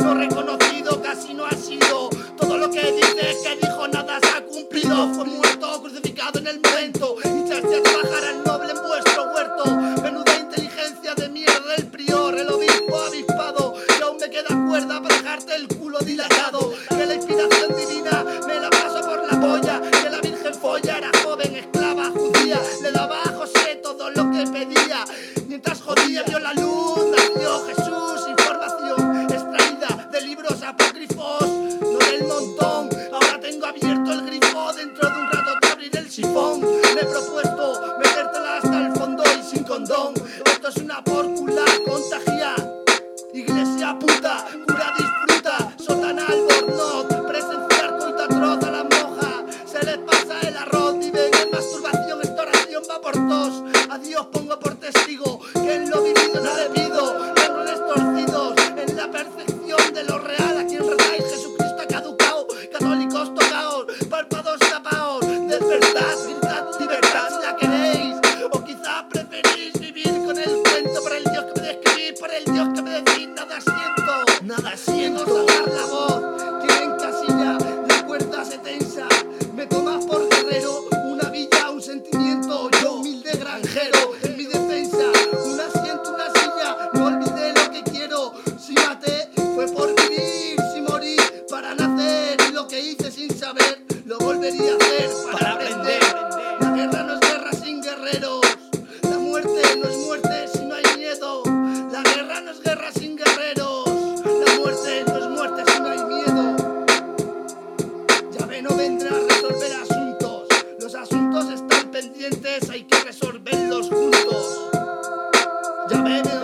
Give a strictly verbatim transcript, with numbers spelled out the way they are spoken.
no reconocido, casi no ha sido. Todo lo que dice que dijo nada se ha cumplido. Fue muerto, crucificado en el momento, y echaste a trabajar al noble en vuestro huerto. Menuda inteligencia de mierda el prior, el obispo avispado, que aún me queda cuerda para dejarte el culo dilatado. Que la inspiración divina me la paso por la polla, que la virgen folla era joven, esclava, judía, le daba a José todo lo que pedía. Mientras jodía vio la luz, nació Jesús, información extraída de libros apócrifos, no del montón. Ahora tengo abierto el grifo, dentro de un rato te abriré el sifón. Me he propuesto metértela hasta el fondo y sin condón. Esto es una pórcula contagia, iglesia puta, cura disfruta, sotana albornoz, presenciar coito atroz a la moja. Se les pasa el arroz, viven en masturbación, esta oración va por dos. A Dios pongo por testigo que en lo vivido no le pido. Errores torcidos en la percepción de lo real. A quien rezáis, Jesucristo ha caducao. Católicos tocaos, párpados tapaos. Despertad, gritad libertad si la queréis. O quizás preferís vivir con el cuento. Por el Dios que me describís, por el Dios que me decís. Nada siento, nada siento. Sacar la voz, quien encasilla, la cuerda se tensa. Me tomas por guerrero, una villa, un sentimiento. Yo humilde granjero, en mi defensa, un asiento, una silla. No olvidé lo que quiero. Si maté, fue por vivir. Si morí, para nacer. Y lo que hice sin saber, lo volvería a hacer para, para aprender. La guerra no es guerra sin guerreros. La muerte no es muerte si no hay miedo. La guerra no es guerra sin guerreros. La muerte no es muerte si no hay miedo. Yahvé no vendrá a resolver asuntos. Los asuntos están pendientes, hay que resolverlos juntos. Yahvé